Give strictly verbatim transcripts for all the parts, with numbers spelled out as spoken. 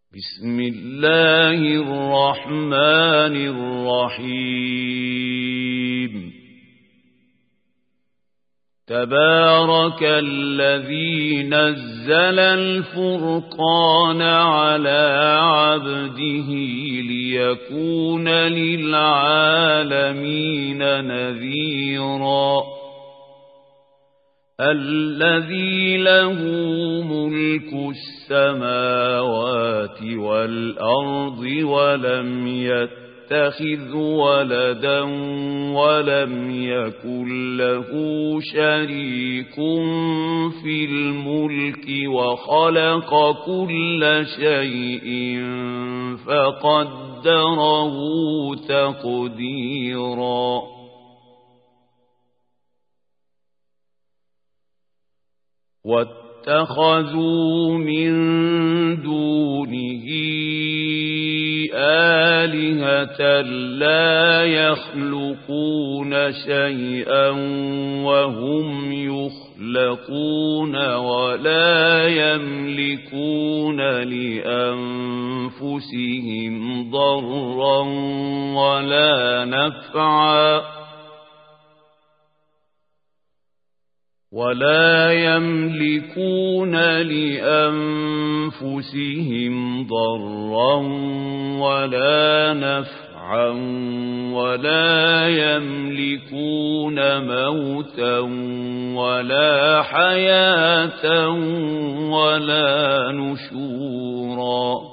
بسم الله الرحمن الرحيم تبارك الذي نزل الفرقان على عبده ليكون للعالمين نذيرا الذي له ملك السماوات والأرض ولم يتخذ ولدا ولم يكن له شريك في الملك وخلق كل شيء فقدره تقديرا واتخذوا من دونه آلهة لا يخلقون شيئا وهم يخلقون ولا يملكون لأنفسهم ضرا ولا نفعا ولا يملكون لأنفسهم ضرا ولا نفعا ولا يملكون موتا ولا حياة ولا نشورا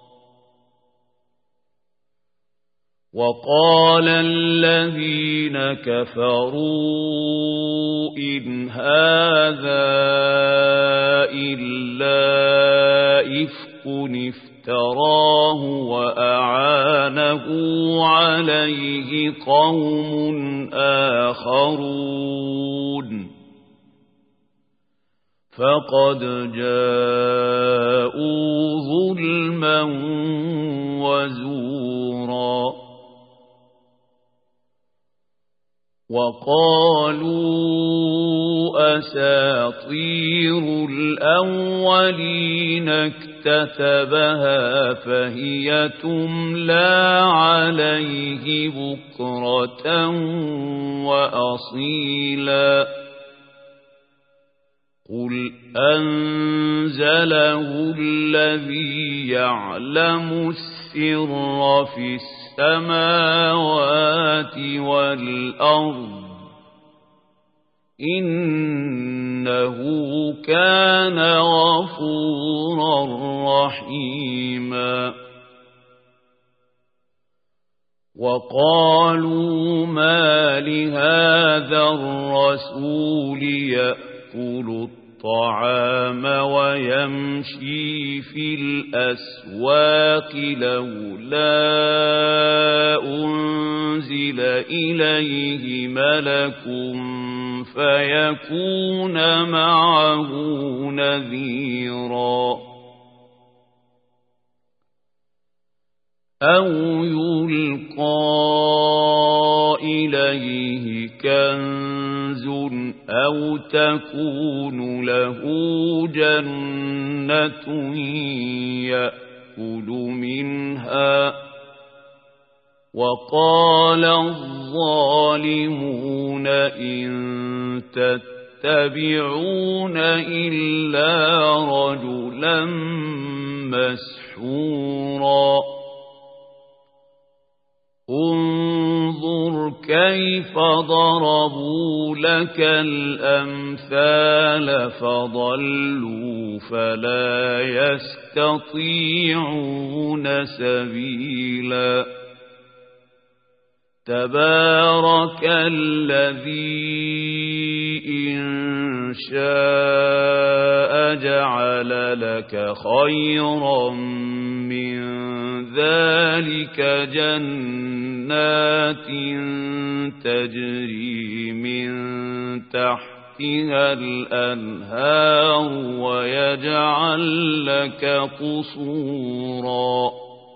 وقال الذين كفروا إن هذا إلا إفك افتراه وأعانه عليه قوم آخرون فقد جاءوا ظلما وزورا وقالوا أساطير الأولين اكتتبها فهي تملى عليه بكرة وأصيلا قل أنزله الذي يعلم السر في السماوات والأرض إنه كان غفورا رحيما وقالوا ما لهذا الرسول يأكل الطعام ويمشي في الأسواق لولا أنزل إليه ملك فيكون معه نذيرا أو يلقى إليه كنز أو تكون له جنة يأكل منها وقال الظالمون إن تتبعون إلا رجلا مسحورا انظر كيف ضربوا لك الأمثال فضلوا فلا يستطيعون سبيلا تبارك الذي إن شاء جعل لك خيرا من ذلك جنات تجري من تحتها الأنهار ويجعل لك قصورا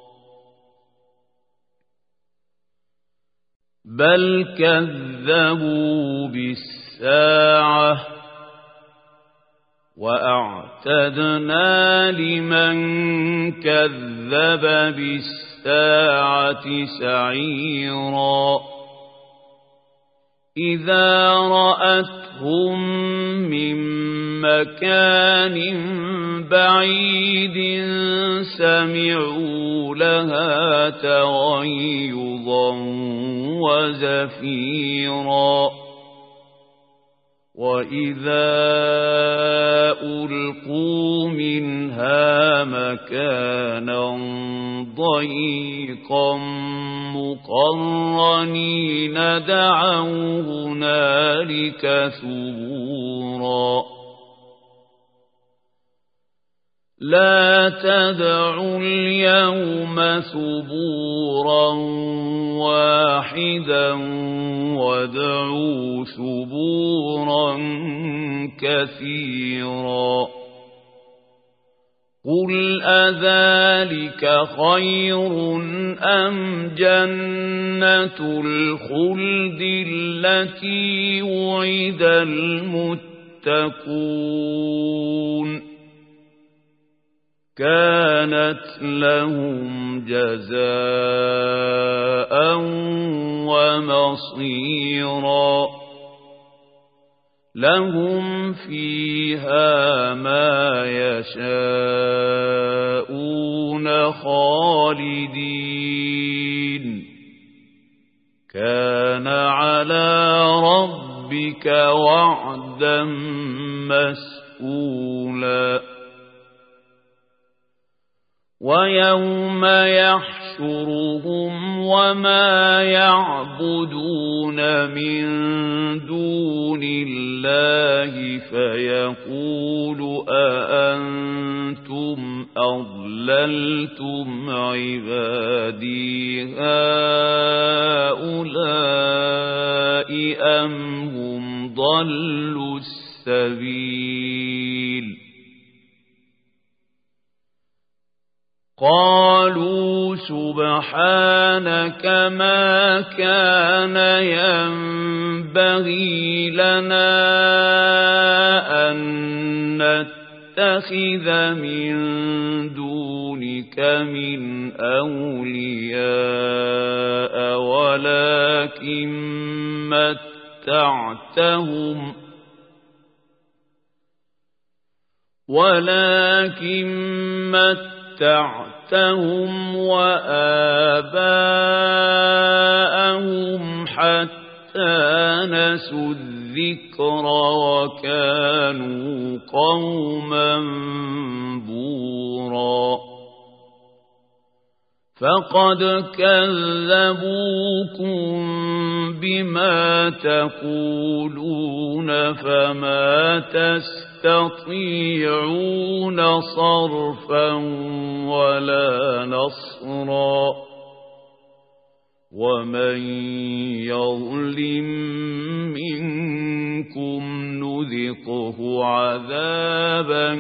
بل كذبوا بالساعة وأعتدنا لمن كذب بالساعة سعيرا إذا رأتهم من مكان بعيد سمعوا لها تغيظا وزفيرا وإذا ألقوا منها مكانا ضيقا مقرنين دعوا هنالك ثبورا لا تدعوا اليوم ثبورا واحدا وادعوا ثبورا كثيرا قل أذلك خير أم جنة الخلد التي وعد المتقون كانت لهم جزاء ومصيرا لهم فيها ما يشاءون خالدين كان على ربك وعدا مسئولا ويوم يحشرهم وما يعبدون من دون الله فيقول أأنتم أضللتم عبادي هؤلاء أم هم ضلوا السبيل قالوا سبحانك ما كان ينبغي لنا أن نتخذ من دونك من أولياء ولكن متعتهم ولكن متعتهم متعتهم وآباءهم حتى نسوا الذكر وكانوا قوما بورا فقد كذبوكم بما تقولون فما تستطيعون صرفا ولا نصرا ومن يظلم منكم نذقه عذابا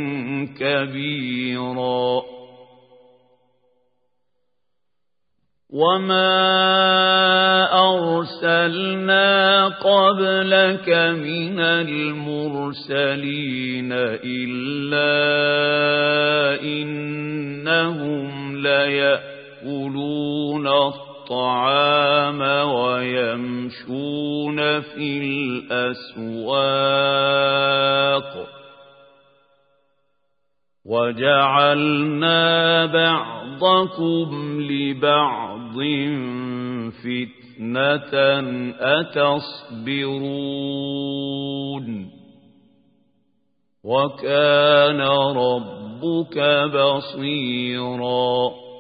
كبيرا وما أرسلنا قبلك من المرسلين إلا إنهم ليأكلون الطعام ويمشون في الأسواق وجعلنا بعضكم لبعض فتنة أتصبرون وكان ربك بصيرا